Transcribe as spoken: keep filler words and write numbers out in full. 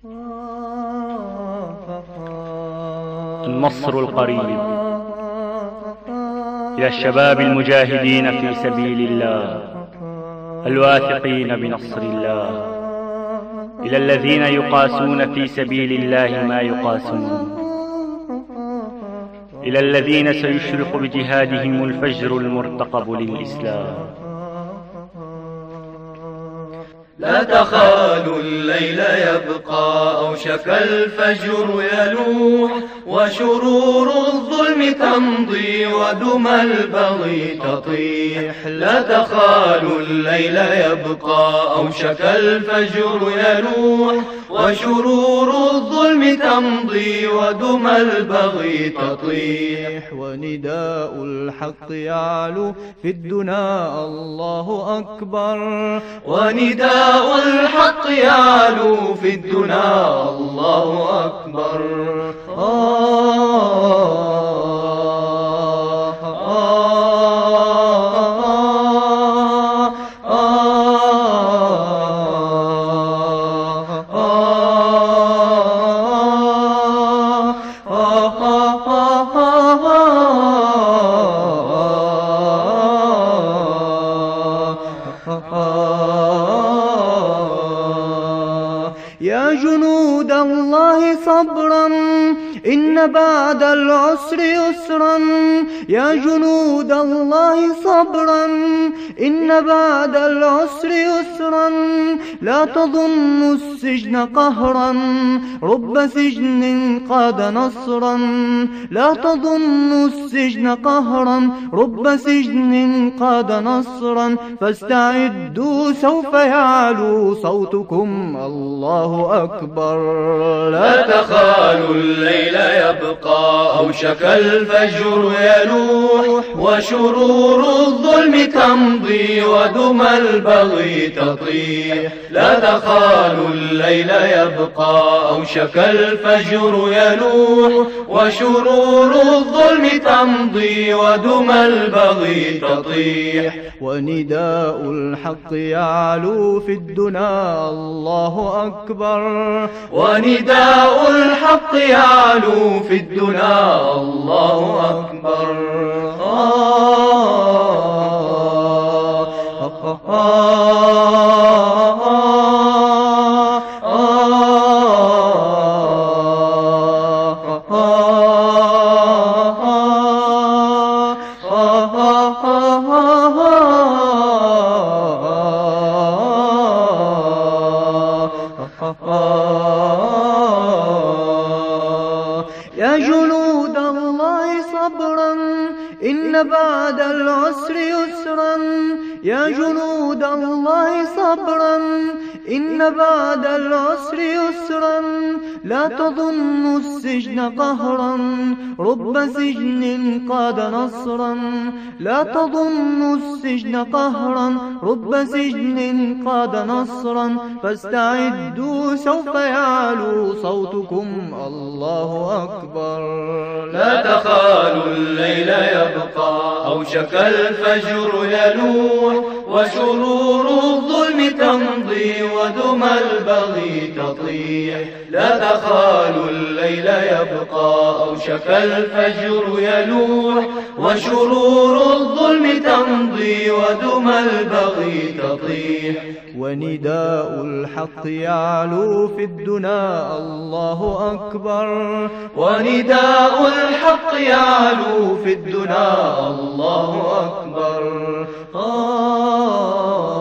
النصر القريب. إلى الشباب المجاهدين في سبيل الله الواثقين بنصر الله، إلى الذين يقاسون في سبيل الله ما يقاسون، إلى الذين سيشرق بجهادهم الفجر المرتقب للإسلام. لا تخالوا الليل يبقى أوشك الفجر يلوح، وشرور الظلم تمضي ودم البغي تطيح. لا تخالوا الليل يبقى أوشك الفجر يلوح، وشرور الظلم تمضي ودم البغي تطيح. ونداء الحق يعلو في الدنا الله أكبر، ونداء الحق يعلو في الدنا الله أكبر. آه يا جنود الله صبرا إن بعد العسر يسرا، يا جنود الله صبرا إن بعد العسر يسرا. لا تظنوا السجن قهرا رب سجن قاد نصرا، لا تظنوا السجن قهرا رب سجن قاد نصرا. فاستعدوا سوف يعلو صوتكم الله أكبر. لا تخالوا الليل يبقى أوشك الفجر يلوح، وشرور الظلم تمضي ودم البغي تطيح. لا تخالوا الليل يبقى أوشك الفجر يلوح، وشرور الظلم تمضي ودم البغي تطيح. ونداء الحق يعلو في الدنا الله أكبر، ونداء الحق يعلو في الدنا الله أكبر. آه آه آه يا جنود الله صبرا إن بعد العسر يسرا، يا جنود الله صبرا إن بعد العسر يسرا. لا تظنوا السجن قهرا رب سجن قاد نصرا، لا تظنوا السجن قهرا رب سجن قاد نصرا. فاستعدوا سوف يعلو صوتكم الله أكبر. لا تخالوا الليل يبقى أوشك الفجر يلوح، وشرور الظلم تمضي ودم البغي تطيح. لا تخالوا الليل يبقى أوشك الفجر يلوح، وشرور الظلم تمضي ودم البغي تطيح. ونداء الحق يعلو في الدنا الله أكبر، ونداء الحق يعلو في الدنا الله أكبر. آه